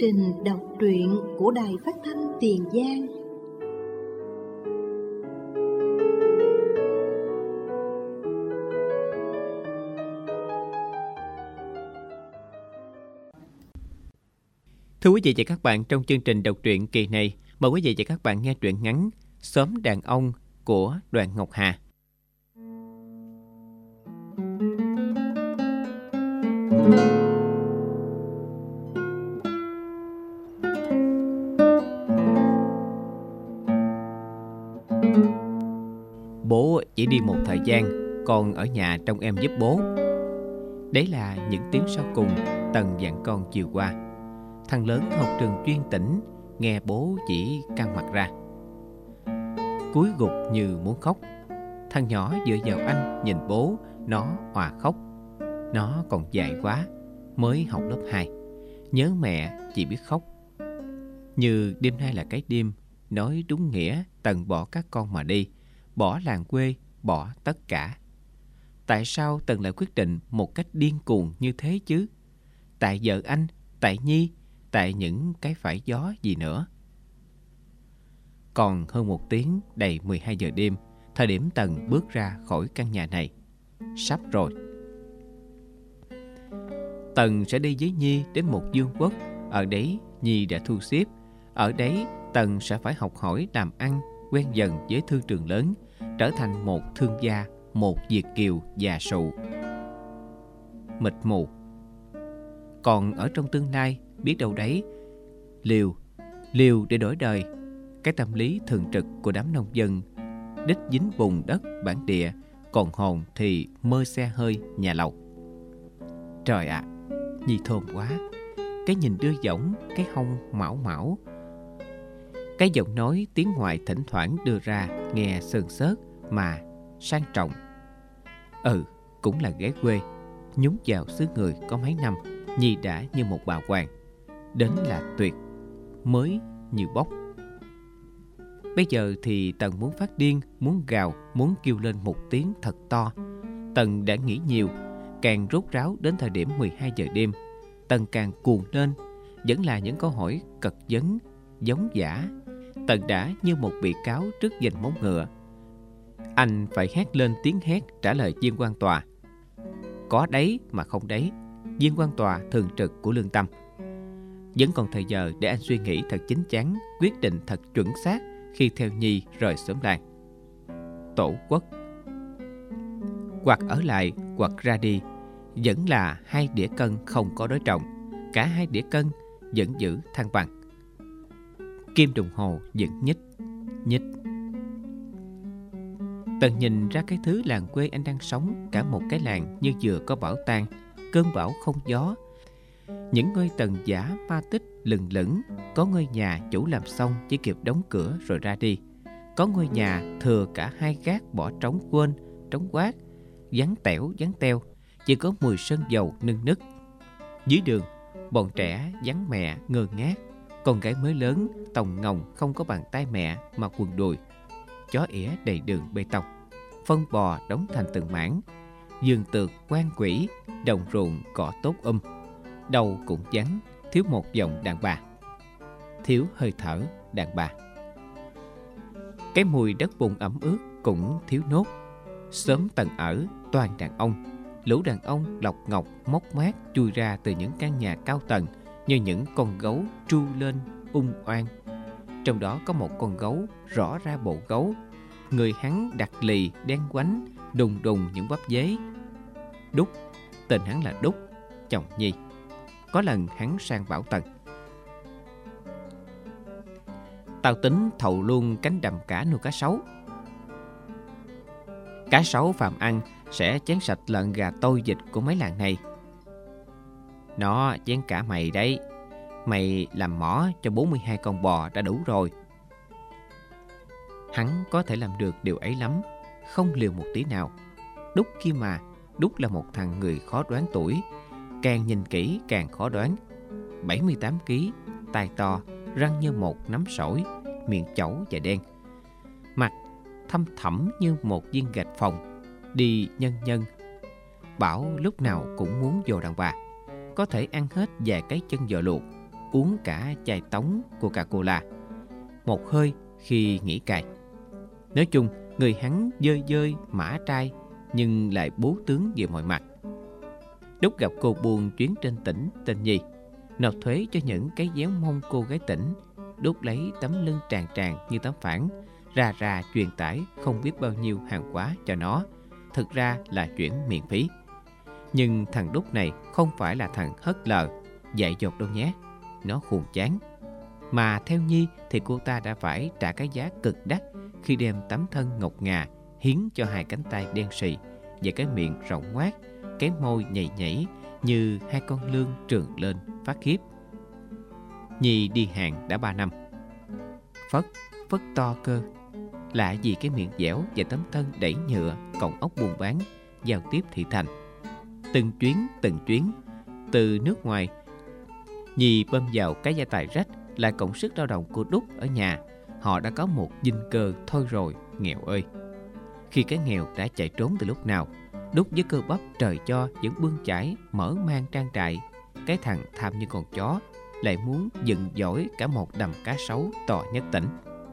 trình đọc truyện của Đài Phát thanh Tiền Giang. Thưa quý vị và các bạn, trong chương trình đọc truyện kỳ này, mời quý vị và các bạn nghe truyện ngắn Xóm Đàn Ông của Đoàn Ngọc Hà. Bố chỉ đi một thời gian, con ở nhà trông em giúp bố. Đấy là những tiếng sau cùng Tần dặn con chiều qua. Thằng lớn học trường chuyên tỉnh, nghe bố chỉ căng mặt ra, cúi gục như muốn khóc. Thằng nhỏ dựa vào anh nhìn bố, nó òa khóc. Nó còn dại quá, mới học lớp 2, nhớ mẹ chỉ biết khóc. Như đêm nay là cái đêm, nói đúng nghĩa Tần bỏ các con mà đi, bỏ làng quê, bỏ tất cả. Tại sao Tần lại quyết định một cách điên cuồng như thế chứ? Tại vợ anh, tại Nhi, tại những cái phải gió gì nữa? Còn hơn một tiếng đầy 12 giờ đêm, thời điểm Tần bước ra khỏi căn nhà này. Sắp rồi. Tần sẽ đi với Nhi đến một vương quốc. Ở đấy Nhi đã thu xếp. Ở đấy Tần sẽ phải học hỏi làm ăn, quen dần với thương trường lớn, trở thành một thương gia, một Việt kiều già sụ. Mịt mù. Còn ở trong tương lai, biết đâu đấy, liều để đổi đời. Cái tâm lý thường trực của đám nông dân, đích dính bùn đất bản địa, còn hồn thì mơ xe hơi nhà lầu. Trời ạ, Nhi thơm quá. Cái nhìn đưa dõng, cái hông mão mão, cái giọng nói tiếng ngoại thỉnh thoảng đưa ra nghe sờn sớt mà sang trọng. Cũng là ghé quê. Nhúng vào xứ người có mấy năm, Nhi đã như một bà hoàng. Đến là tuyệt, mới như bốc. Bây giờ thì Tần muốn phát điên, muốn gào, muốn kêu lên một tiếng thật to. Tần đã nghĩ nhiều, càng rốt ráo đến thời điểm 12 giờ đêm, Tần càng cuồng lên. Vẫn là những câu hỏi cật vấn, giống giả. Tần đã như một bị cáo trước giành móng ngựa. Anh phải hét lên tiếng hét trả lời viên quan tòa. Có đấy mà không đấy. Viên quan tòa thường trực của lương tâm. Vẫn còn thời giờ để anh suy nghĩ thật chín chắn, quyết định thật chuẩn xác khi theo Nhi rời xóm làng. Tổ quốc. Hoặc ở lại, hoặc ra đi, vẫn là hai đĩa cân không có đối trọng. Cả hai đĩa cân vẫn giữ thăng bằng. Kim đồng hồ vẫn nhích. Tần nhìn ra cái thứ làng quê anh đang sống, cả một cái làng như vừa có bão tan, cơn bão không gió. Những ngôi tần giả ma tích lừng lững. Có ngôi nhà chủ làm xong chỉ kịp đóng cửa rồi ra đi. Có ngôi nhà thừa cả hai gác bỏ trống quên, trống quát, vắng teo, chỉ có mùi sơn dầu nưng nức. Dưới đường, bọn trẻ vắng mẹ ngơ ngác. Con gái mới lớn tòng ngồng không có bàn tay mẹ mà quần đùi. Chó ỉa đầy đường bê tông, phân bò đóng thành từng mảng. Vườn tược quan quỷ, đồng ruộng cỏ tốt đâu cũng vắng, thiếu một giọng đàn bà, thiếu hơi thở đàn bà. Cái mùi đất bùn ẩm ướt cũng thiếu nốt. Xóm Tần ở toàn đàn ông. Lũ đàn ông lọc ngọc mốc mát chui ra từ những căn nhà cao tầng như những con gấu tru lên oan. Trong đó có một con gấu rõ ra bộ gấu. Người hắn đặt lì đen quánh, đùng đùng những bắp dế. Đúc, tên hắn là Đúc, chồng Nhi. Có lần hắn sang bảo Tần: Tao tính thầu luôn cánh đầm cả nuôi cá sấu. Cá sấu phàm ăn sẽ chén sạch lợn gà tôi vịt của mấy làng này. Nó chén cả mày đấy. Mày làm mỏ cho 42 con bò đã đủ rồi. Hắn có thể làm được điều ấy lắm, không liều một tí nào. Đúc kia mà, Đúc là một thằng người khó đoán tuổi. Càng nhìn kỹ càng khó đoán. 78 kg, tai to, răng như một nắm sỏi, miệng chẩu và đen. Mặt thâm thẳm như một viên gạch phòng. Đi nhân. Bảo lúc nào cũng muốn vô đàn bà. Có thể ăn hết vài cái chân giò luộc. uống cả chai tống Coca-Cola một hơi khi nghỉ cày. Nói chung, người hắn dơi dơi mã trai nhưng lại bố tướng về mọi mặt. Đúc gặp cô buôn chuyến trên tỉnh tên Nhi, nộp thuế cho những cái déo mông cô gái tỉnh. Đúc lấy tấm lưng tràn tràn như tấm phản, ra truyền tải không biết bao nhiêu hàng hóa cho nó. Thực ra là chuyển miễn phí. Nhưng thằng Đúc này không phải là thằng hất lờ, dại dột đâu nhé. Nó khùng chán. Mà theo Nhi thì cô ta đã phải trả cái giá cực đắt khi đem tấm thân ngọc ngà hiến cho hai cánh tay đen sì và cái miệng rộng ngoác, cái môi nhầy nhảy như hai con lươn trườn lên phát khiếp. Nhi đi hàng đã 3 năm. Phất to cơ. Lạ gì cái miệng dẻo và tấm thân đẩy nhựa, cọng ốc buôn bán, giao tiếp thị thành. Từng chuyến, từ nước ngoài, Nhi bơm vào cái gia tài rách là cộng sức lao động của Đúc ở nhà. Họ đã có một dinh cơ thôi rồi, nghèo ơi. Khi cái nghèo đã chạy trốn từ lúc nào, Đúc với cơ bắp trời cho vẫn bươn chải, mở mang trang trại. Cái thằng tham như con chó lại muốn dựng dỗi cả một đầm cá sấu to nhất tỉnh.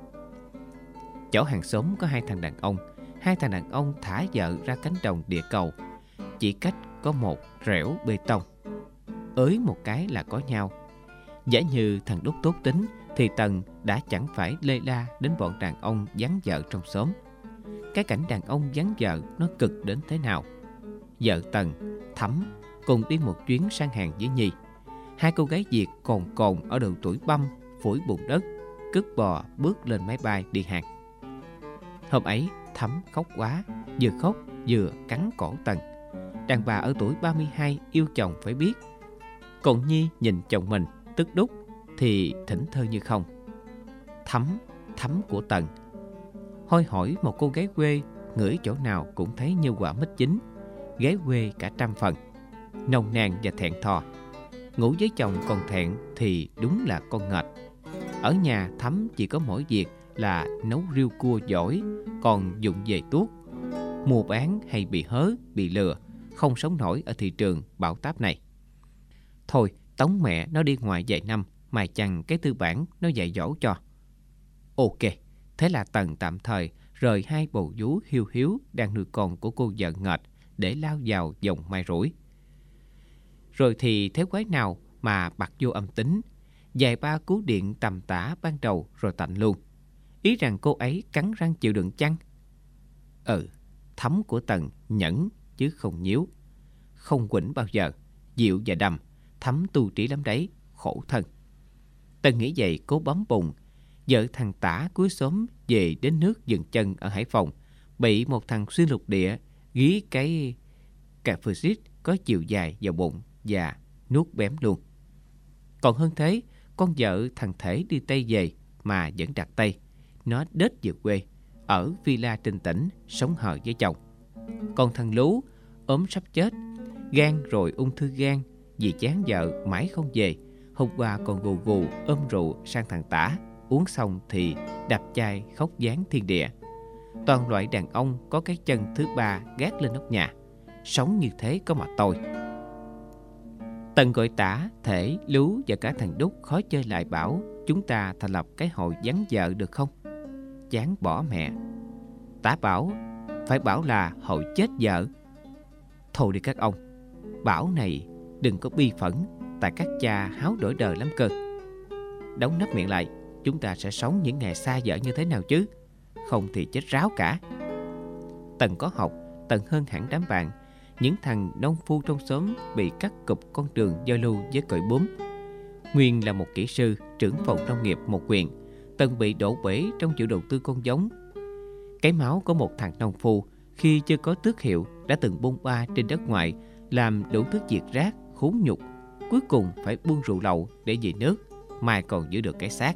Chỗ hàng xóm có hai thằng đàn ông thả vợ ra cánh đồng địa cầu, chỉ cách có một rẻo bê tông, ới một cái là có nhau. Giả như thằng Đúc tốt tính thì Tần đã chẳng phải lê la đến bọn đàn ông vắng vợ trong xóm. Cái cảnh đàn ông vắng vợ nó cực đến thế nào. Vợ Tần, Thắm cùng đi một chuyến sang hàng với Nhi. Hai cô gái Việt cồn ở độ tuổi băm, phủi bùn đất, cất bò bước lên máy bay đi hàng. Hôm ấy Thắm khóc quá, vừa khóc vừa cắn cổ Tần. Đàn bà ở tuổi 32 yêu chồng phải biết. Còn Nhi nhìn chồng mình, tức Đúc, thì thẫn thờ như không. Thắm của Tần. Hôi hỏi một cô gái quê, ngửi chỗ nào cũng thấy như quả mít chín. Gái quê cả 100 phần. Nồng nàn và thẹn thò. Ngủ với chồng còn thẹn thì đúng là con nghệch. Ở nhà Thắm chỉ có mỗi việc là nấu riêu cua giỏi, còn dụng về tuốt. Mua bán hay bị hớ, bị lừa, không sống nổi ở thị trường bão táp này. Thôi, tống mẹ nó đi ngoài vài năm, mà chằng cái tư bản nó dạy dỗ cho. Ok, thế là Tần tạm thời rời hai bầu vú hiu hiếu đang nuôi con của cô vợ nghệch để lao vào dòng mai rủi. Rồi thì thế quái nào mà bặt vô âm tính, vài ba cú điện tầm tã ban đầu rồi tạnh luôn. Ý rằng cô ấy cắn răng chịu đựng chăng? Thắm của Tần nhẫn chứ không nhíu. Không quỉnh bao giờ, dịu và đầm, Thắm tu trí lắm đấy, khổ thân. Tần nghĩ vậy cố bấm bụng. Vợ thằng Tả cuối xóm về đến nước dừng chân ở Hải Phòng, bị một thằng xuyên lục địa gí cái cà phê xít có chiều dài vào bụng và nuốt bém luôn. Còn hơn thế, con vợ thằng Thể đi Tây về mà vẫn đặt tay. Nó đết về quê, ở villa trên tỉnh, sống hờ với chồng. Còn thằng Lú ốm sắp chết, gan rồi ung thư gan, vì chán vợ mãi không về. Hôm qua còn gù gù ôm rượu sang thằng Tả, uống xong thì đập chai khóc giáng thiên địa. Toàn loại đàn ông có cái chân thứ ba gác lên nóc nhà. Sống như thế có mà tôi. Tần gọi Tả, Thể, Lú và cả thằng Đúc khó chơi lại bảo chúng ta thành lập cái hội vắng vợ được không? Chán bỏ mẹ. Tả bảo phải bảo là hội chết vợ. Thôi đi các ông, bảo này đừng có bi phẫn, tại các cha háo đổi đời lắm cơ. Đóng nắp miệng lại, chúng ta sẽ sống những ngày xa vợ như thế nào chứ? Không thì chết ráo cả. Tần có học, Tần hơn hẳn đám bạn. Những thằng nông phu trong xóm bị cắt cụp con đường giao lưu với cởi búm. Nguyên là một kỹ sư, trưởng phòng nông nghiệp một huyện. Tần bị đổ bể trong chuyện đầu tư con giống. Cái máu của một thằng nông phu khi chưa có tước hiệu đã từng bôn ba trên đất ngoài, làm đủ thứ việc rác, khốn nhục. Cuối cùng phải buông rượu lậu để về nước, mai còn giữ được cái xác.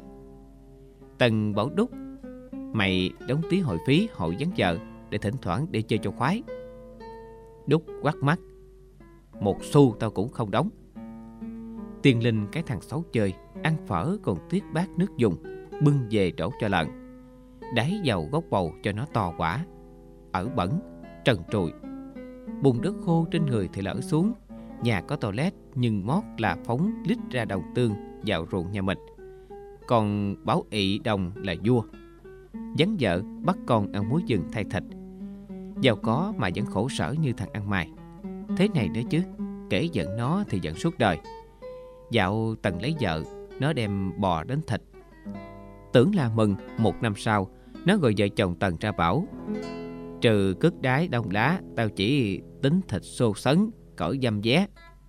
Tần bảo Đúc, mày đóng tí hội phí hội vắng vợ để thỉnh thoảng để chơi cho khoái. Đúc quắt mắt, một xu tao cũng không đóng. Tiền Linh cái thằng xấu chơi, ăn phở còn tiếc bát nước dùng, bưng về đổ cho lợn. Đáy vào gốc bầu cho nó to quả. Ở bẩn, trần trụi. Bùn đất khô trên người thì lở xuống, Nhà có toilet nhưng mót là phóng lít ra đồng tương vào ruộng nhà mình. Còn Bảo Ị đồng là vua, vắng vợ bắt con ăn muối rừng thay thịt. Giàu có mà vẫn khổ sở như thằng ăn mày. Thế này nữa chứ, kể giận nó thì giận suốt đời. Dạo Tần lấy vợ, nó đem bò đến thịt. Tưởng là mừng, 1 năm sau, nó gọi vợ chồng Tần ra bảo: trừ cất đái đông lá, tao chỉ tính thịt xô sấn, cỡ dăm vé.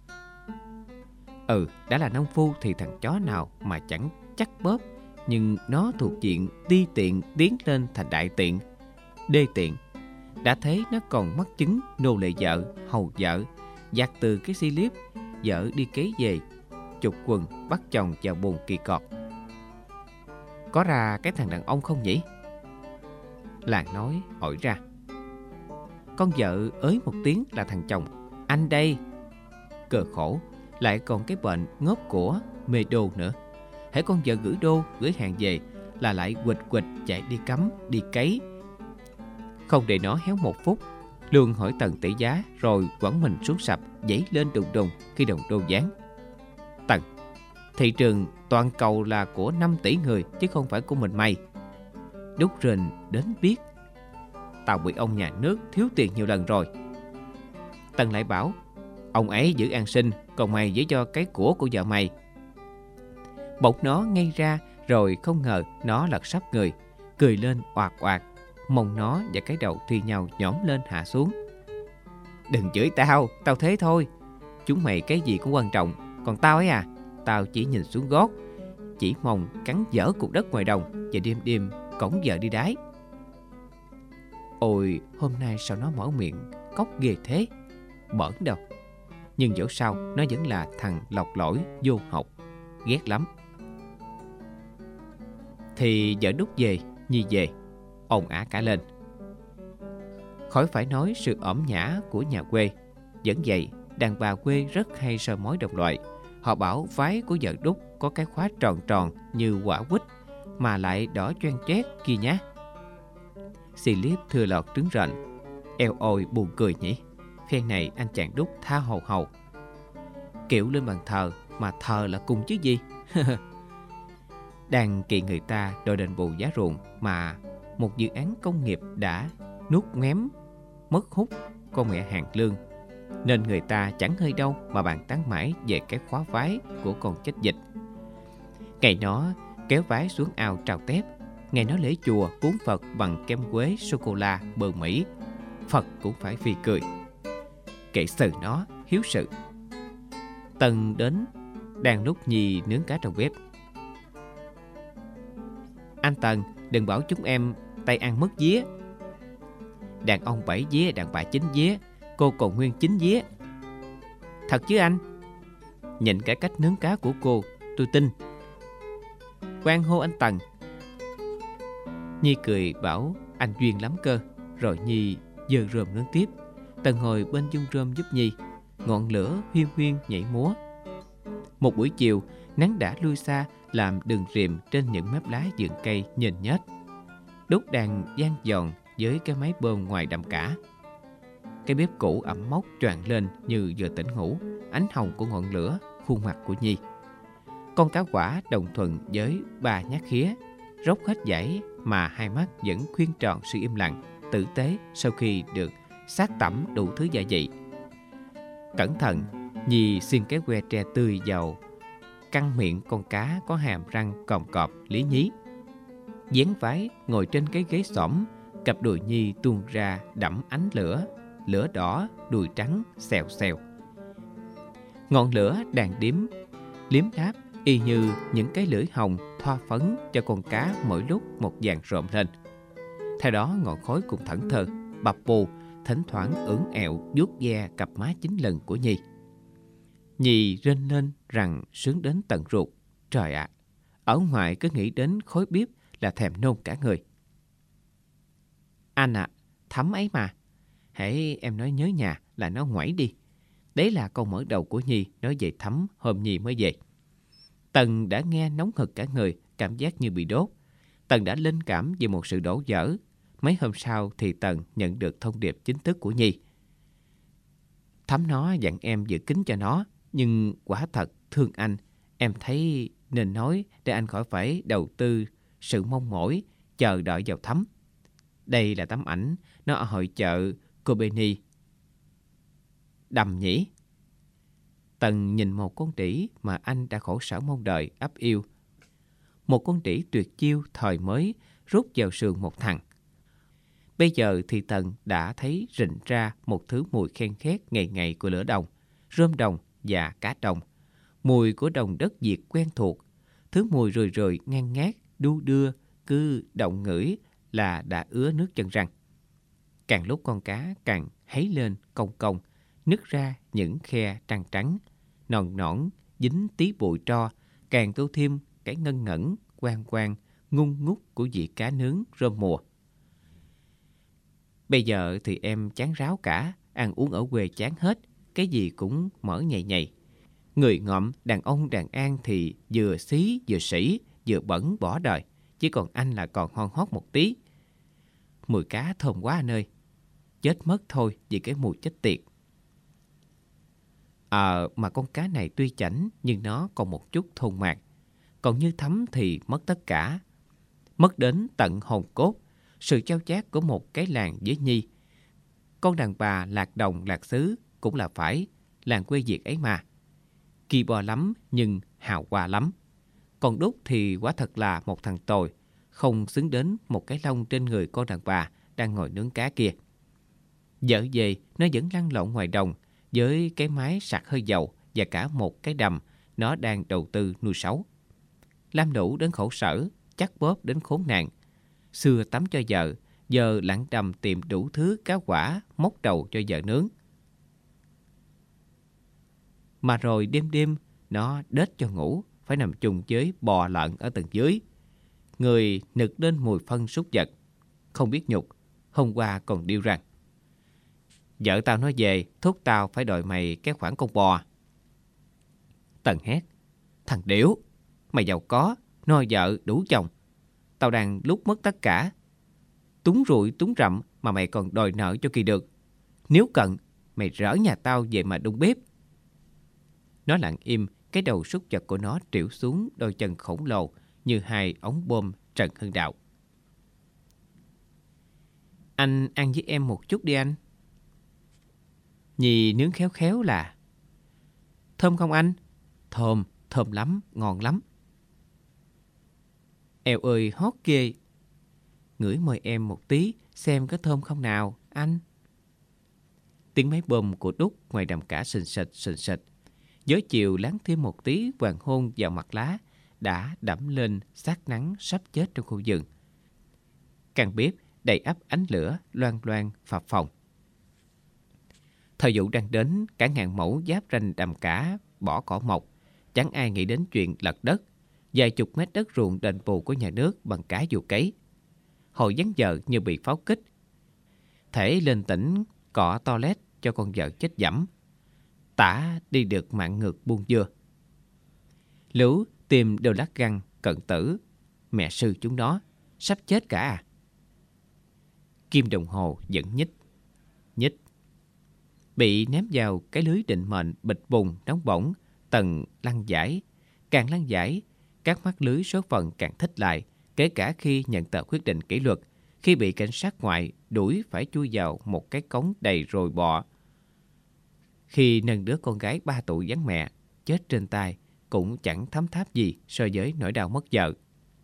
Đã là nông phu thì thằng chó nào mà chẳng chắc bóp, nhưng nó thuộc diện ti tiện tiến lên thành đại tiện, đê tiện. Đã thế nó còn mắc chứng nô lệ vợ, hầu vợ, giặt từ cái xi liếp, vợ đi kế về, chụp quần bắt chồng vào bồn kỳ cọt. Có ra cái thằng đàn ông không nhỉ? Làng nói hỏi ra. Con vợ ới một tiếng là thằng chồng: anh đây. Cờ khổ, lại còn cái bệnh ngốp của mê đô nữa. Hễ con vợ gửi đô, gửi hàng về là lại quịch quịch chạy đi cắm, đi cấy. Không để nó héo một phút, luôn hỏi Tần tỷ giá, rồi quẳng mình xuống sập, dãy lên đùng đùng khi đồng đô giáng. Tần, thị trường toàn cầu là của 5 tỷ người chứ không phải của mình mày. Đúc rình đến biết, tao bị ông nhà nước thiếu tiền nhiều lần rồi. Tần lại bảo: ông ấy giữ an sinh, còn mày giữ cho cái của vợ mày. Bỗng nó ngây ra, rồi không ngờ nó lật sấp người, cười lên oạc oạc. Mông nó và cái đầu thi nhau nhõm lên hạ xuống. Đừng chửi tao, tao thế thôi. Chúng mày cái gì cũng quan trọng, còn tao ấy à, tao chỉ nhìn xuống gót, chỉ mong cắn dở cục đất ngoài đồng và đêm đêm cõng vợ đi đái. Ôi, hôm nay sao nó mở miệng cóc ghê thế? Bỡn đâu. Nhưng dẫu sao nó vẫn là thằng lọc lỗi vô học, ghét lắm. Thì vợ Đúc về, Nhi về, ồn ả cả lên. Khỏi phải nói sự ỏm nhã của nhà quê. Vẫn vậy, đàn bà quê rất hay soi mói đồng loại. Họ bảo váy của vợ Đúc có cái khóa tròn tròn như quả quýt, mà lại đỏ choang choét kia nhá. Xì liếp thừa lọt trứng rệnh. Eo ôi buồn cười nhỉ. Phen này anh chàng Đúc tha hồ hầu. Kiểu lên bàn thờ mà thờ là cùng chứ gì. Đang kiện người ta đòi đền bù giá ruộng mà một dự án công nghiệp đã nuốt ngém mất hút con mẹ hàng lương, nên người ta chẳng hơi đâu mà bàn tán mãi về cái khóa vái của con chết dịch. Ngày nó kéo vái xuống ao trào tép, ngày nó lễ chùa cúng Phật bằng kem quế sô-cô-la bơ Mỹ, Phật cũng phải phì cười. Kệ sự nó hiếu sự. Tần đến đang lúc Nhi nướng cá trong bếp. Anh Tần, đừng bảo chúng em tay ăn mất vía. Đàn ông 7 vía, đàn bà 9 vía, cô còn nguyên 9 vía. Thật chứ anh? Nhìn cái cách nướng cá của cô, tôi tin. Quan hô anh Tần. Nhi cười bảo anh duyên lắm cơ. Rồi Nhi giơ rơm nướng tiếp. Tần ngồi bên dung rơm giúp Nhi. Ngọn lửa huyên huyên nhảy múa. Một buổi chiều, nắng đã lui xa, làm đường rìm trên những mép lá vườn cây nhền nhết. Đúc đang gian giòn với cái máy bơm ngoài đầm cả. Cái bếp cũ ẩm mốc choàng lên như vừa tỉnh ngủ. Ánh hồng của ngọn lửa, khuôn mặt của Nhi. Con cá quả đồng thuận với 3 nhát khía, róc hết dãy mà hai mắt vẫn khuyên tròn sự im lặng, tử tế sau khi được sát tẩm đủ thứ gia vị. Cẩn thận, Nhi xiên cái que tre tươi vào căng miệng con cá có hàm răng còm cọp lý nhí. Dán vái ngồi trên cái ghế xổm, cặp đùi Nhi tuôn ra đẫm ánh lửa, lửa đỏ, đùi trắng xèo xèo. Ngọn lửa đàn điếm liếm đáp y như những cái lưỡi hồng thoa phấn cho con cá mỗi lúc một dàn rộm lên. Theo đó ngọn khói cùng thẫn thờ, bập bù, thỉnh thoảng ưỡn ẹo vuốt ve cặp má 9 lần của Nhi. Nhi rên lên rằng sướng đến tận ruột. Trời ạ, ở ngoài cứ nghĩ đến khói bếp là thèm nôn cả người. Anh ạ, Thắm ấy mà. Hễ em nói nhớ nhà là nó ngoảy đi. Đấy là câu mở đầu của Nhi nói về Thắm hôm Nhi mới về. Tần đã nghe nóng hực cả người, cảm giác như bị đốt. Tần đã linh cảm về một sự đổ vỡ. Mấy hôm sau thì Tần nhận được thông điệp chính thức của Nhi. Thắm nó dặn em giữ kín cho nó, nhưng quả thật thương anh, em thấy nên nói để anh khỏi phải đầu tư sự mong mỏi, chờ đợi vào Thắm. Đây là tấm ảnh nó ở hội chợ Kobeni. Đầm nhỉ? Tần nhìn một con đĩ mà anh đã khổ sở mong đợi ấp yêu. Một con đĩ tuyệt chiêu thời mới rút vào sườn một thằng. Bây giờ thì Tần đã thấy rình ra một thứ mùi khen khét ngày ngày của lửa đồng, rơm đồng và cá đồng. Mùi của đồng đất Việt quen thuộc, thứ mùi rười rười ngang ngát, đu đưa, cứ động ngửi là đã ứa nước chân răng. Càng lúc con cá càng háy lên cong cong, nứt ra những khe trăng trắng, non nõn, dính tí bụi tro, càng tô thêm cái ngân ngẩn, quang quang, ngung ngút của vị cá nướng rơm mùa. Bây giờ thì em chán ráo cả, ăn uống ở quê chán hết, cái gì cũng mở nhầy nhầy. Người ngợm, đàn ông đàn an thì vừa xí vừa sỉ, vừa bẩn bỏ đời, chỉ còn anh là còn hon hót một tí. Mùi cá thơm quá anh ơi, chết mất thôi vì cái mùi chết tiệt. Mà con cá này tuy chảnh nhưng nó còn một chút thôn mạc, còn như Thắm thì mất tất cả, mất đến tận hồn cốt, sự chao chát của một cái làng với Nhi. Con đàn bà lạc đồng lạc xứ cũng là phải làng quê Việt ấy mà. Kỳ bò lắm nhưng hào hoa lắm. Còn Đúc thì quả thật là một thằng tồi, không xứng đến một cái lông trên người con đàn bà đang ngồi nướng cá kia. Dở về nó vẫn lăn lộn ngoài đồng với cái máy sạc hơi dầu và cả một cái đầm nó đang đầu tư nuôi sấu. Lam Lũ đến khổ sở, chắc bóp đến khốn nạn. Xưa tắm cho vợ, giờ lặng đầm tìm đủ thứ cá quả móc đầu cho vợ nướng. Mà rồi đêm đêm nó đết cho ngủ, phải nằm chung với bò lợn ở tầng dưới. Người nực lên mùi phân súc vật, không biết nhục. Hôm qua còn điêu rằng: vợ tao nói về, thúc tao phải đòi mày cái khoản con bò. Tần hét: thằng điểu, mày giàu có, no vợ đủ chồng. Tao đang lúc mất tất cả, túng rụi túng rậm mà mày còn đòi nợ cho kỳ được. Nếu cần, mày rỡ nhà tao về mà đun bếp. Nó lặng im, cái đầu súc vật của nó trĩu xuống đôi chân khổng lồ như hai ống bơm Trần Hưng Đạo. Anh ăn với em một chút đi anh. Nhi nướng khéo khéo là. Thơm không anh? Thơm, thơm lắm, ngon lắm. Eo ơi hót ghê. Ngửi mời em một tí, xem có thơm không nào, anh. Tiếng máy bơm của Đúc ngoài đầm cả sình sịch. Gió chiều láng thêm một tí hoàng hôn vào mặt lá đã đẫm lên xác nắng sắp chết trong khu vườn. Căn bếp đầy ắp ánh lửa loang loang phập phồng. Thời vụ đang đến, cả ngàn mẫu giáp ranh đầm cả bỏ cỏ mọc, chẳng ai nghĩ đến chuyện lật đất. Vài chục mét đất ruộng đền bù của nhà nước bằng cả dù cấy. Hồi vắng vợ như bị pháo kích. Thể lên tỉnh cọ toilet cho con vợ chết dẫm. Tả đi được mạng ngược buôn dưa. Lũ tìm đều lát găng cận tử. Mẹ sư chúng nó sắp chết cả à. Kim đồng hồ vẫn nhích. Bị ném vào cái lưới định mệnh bịch bùng nóng bỏng. Tần lăn giải. Càng lăn giải, các mắt lưới số phận càng thích lại. Kể cả khi nhận tờ quyết định kỷ luật, khi bị cảnh sát ngoại đuổi phải chui vào một cái cống đầy rồi bọ. Khi nâng đứa con gái 3 tuổi vắng mẹ chết trên tay cũng chẳng thấm tháp gì so với nỗi đau mất vợ.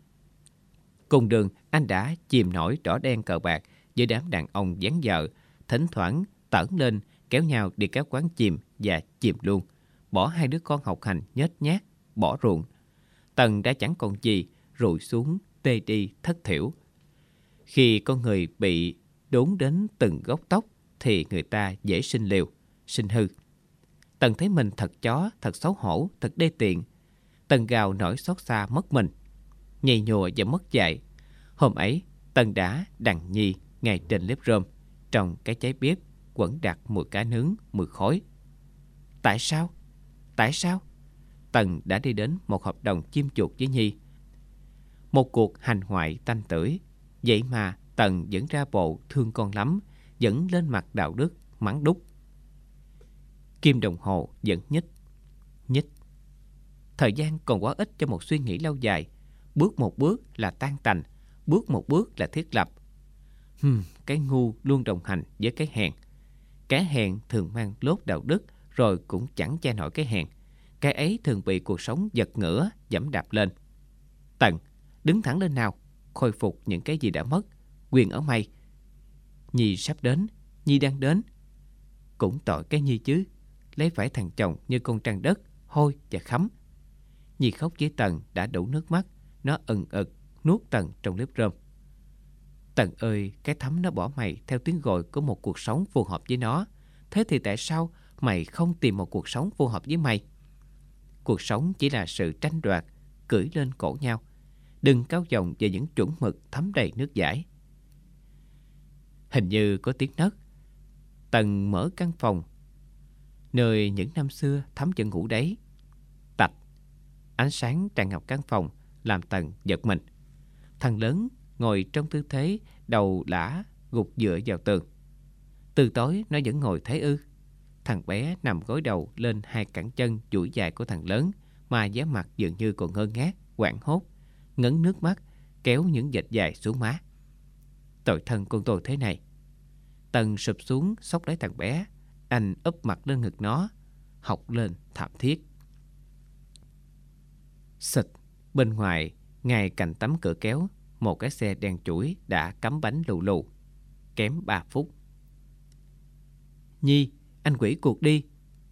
Cùng đường anh đã chìm nổi đỏ đen cờ bạc với đám đàn ông vắng vợ, thỉnh thoảng tởn lên kéo nhau đi các quán chìm và chìm luôn, bỏ hai đứa con học hành nhếch nhác, bỏ ruộng. Tần đã chẳng còn gì, rụi xuống tê đi thất thiểu. Khi con người bị đốn đến từng gốc tóc thì người ta dễ sinh liều, sinh hư. Tần thấy mình thật chó, thật xấu hổ, thật đê tiện. Tần gào nỗi xót xa mất mình, nhầy nhùa và mất dạy. Hôm ấy Tần đã đằng Nhi ngay trên bếp rơm, trong cái cháy bếp quẩn đặc mùi cá nướng, mùi khói. Tại sao? Tần đã đi đến một hợp đồng chim chuột với Nhi. Một cuộc hành hoại tanh tưởi. Vậy mà Tần vẫn ra bộ thương con lắm, vẫn lên mặt đạo đức mắng Đúc. Kim đồng hồ vẫn nhích, nhích. Thời gian còn quá ít cho một suy nghĩ lâu dài. Bước một bước là tan tành, bước một bước là thiết lập. Cái ngu luôn đồng hành với cái hèn. Cái hèn thường mang lốt đạo đức, rồi cũng chẳng che nổi cái hèn. Cái ấy thường bị cuộc sống giật ngửa, giẫm đạp lên. Tần, đứng thẳng lên nào, khôi phục những cái gì đã mất. Quyền ở mày. Nhi sắp đến, Nhi đang đến. Cũng tội cái Nhi chứ, lấy phải thằng chồng như con trăng đất, hôi và khắm. Nhi khóc với Tần đã đủ nước mắt. Nó ừng ực nuốt Tần trong lớp rơm. Tần ơi, cái Thắm nó bỏ mày theo tiếng gọi của một cuộc sống phù hợp với nó. Thế thì tại sao mày không tìm một cuộc sống phù hợp với mày? Cuộc sống chỉ là sự tranh đoạt, cưỡi lên cổ nhau. Đừng cao vọng về những chuẩn mực thấm đầy nước dãi. Hình như có tiếng nấc. Tần mở căn phòng, nơi những năm xưa Thắm vẫn ngủ đấy. Tạch. Ánh sáng tràn ngập căn phòng làm Tần giật mình. Thằng lớn ngồi trong tư thế đầu lả gục dựa vào tường. Từ tối nó vẫn ngồi thế ư? Thằng bé nằm gối đầu lên hai cẳng chân duỗi dài của thằng lớn, mà vẻ mặt dường như còn ngơ ngác, hoảng hốt, ngấn nước mắt, kéo những vệt dài xuống má. Tội thân con tôi thế này. Tần sụp xuống xốc lấy thằng bé. Anh úp mặt lên ngực nó, hộc lên thảm thiết. Xịt. Bên ngoài, ngay cạnh tấm cửa kéo, một cái xe đen chuỗi đã cắm bánh lù lù. Kém 3 phút. Nhi, anh quỷ cuộc đi.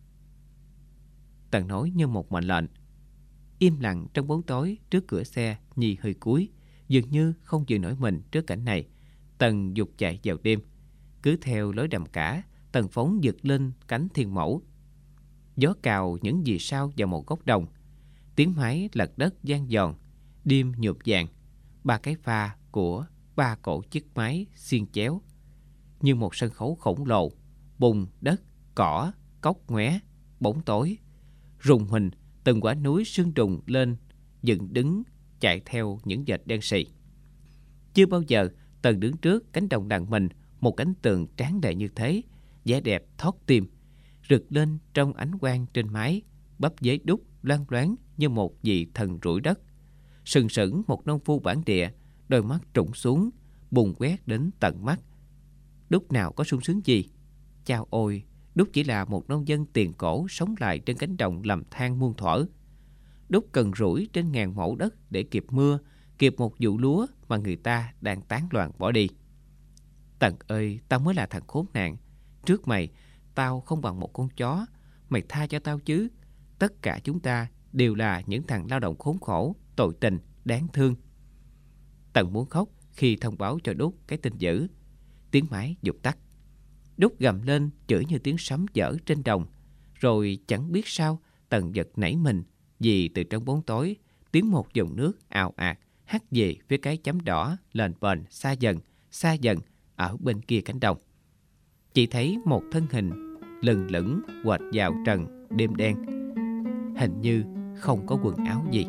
Tần nói như một mệnh lệnh. Im lặng trong bóng tối trước cửa xe, Nhi hơi cúi, dường như không chịu nổi mình trước cảnh này. Tần dục chạy vào đêm. Cứ theo lối đầm cả, Tần phóng giật lên cánh thiên mẫu. Gió cào những vì sao vào một góc đồng. Tiếng máy lật đất vang giòn, đêm nhộp vàng. Ba cái pha của ba cổ chiếc máy xiên chéo như một sân khấu khổng lồ. Bùn, đất, cỏ, cốc ngoé, bóng tối. Rùng hình từng quả núi sương trùng lên, dựng đứng chạy theo những vệt đen sì. Chưa bao giờ Tần đứng trước cánh đồng đàn mình một cánh tường tráng lệ như thế. Vẻ đẹp thót tim, rực lên trong ánh quang trên mái. Bắp dế đúc loang loáng như một vị thần rủi đất. Sừng sững một nông phu bản địa, đôi mắt trũng xuống, bùn quét đến tận mắt. Đúc nào có sung sướng gì? Chao ôi, Đúc chỉ là một nông dân tiền cổ sống lại trên cánh đồng lầm than muôn thuở. Đúc cần rủi trên ngàn mẫu đất để kịp mưa, kịp một vụ lúa mà người ta đang tán loạn bỏ đi. Tần ơi, tao mới là thằng khốn nạn. Trước mày, tao không bằng một con chó. Mày tha cho tao chứ. Tất cả chúng ta đều là những thằng lao động khốn khổ, tội tình, đáng thương. Tần muốn khóc khi thông báo cho Đúc cái tin dữ. Tiếng máy vụt tắt. Đúc gầm lên chửi như tiếng sấm dở trên đồng. Rồi chẳng biết sao Tần giật nảy mình, vì từ trong bóng tối tiếng một dòng nước ào ạt hắt về phía cái chấm đỏ lềnh bềnh xa dần ở bên kia cánh đồng. Chỉ thấy một thân hình lừng lững quệt vào trần đêm đen, hình như không có quần áo gì.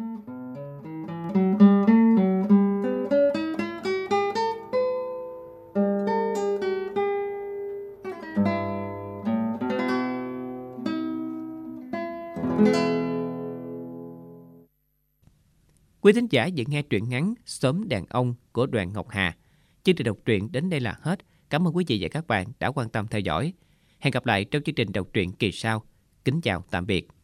Quý thính giả vừa nghe truyện ngắn Xóm Đàn Ông của Đoàn Ngọc Hà. Chương trình đọc truyện đến đây là hết. Cảm ơn quý vị và các bạn đã quan tâm theo dõi. Hẹn gặp lại trong chương trình đọc truyện kỳ sau. Kính chào tạm biệt.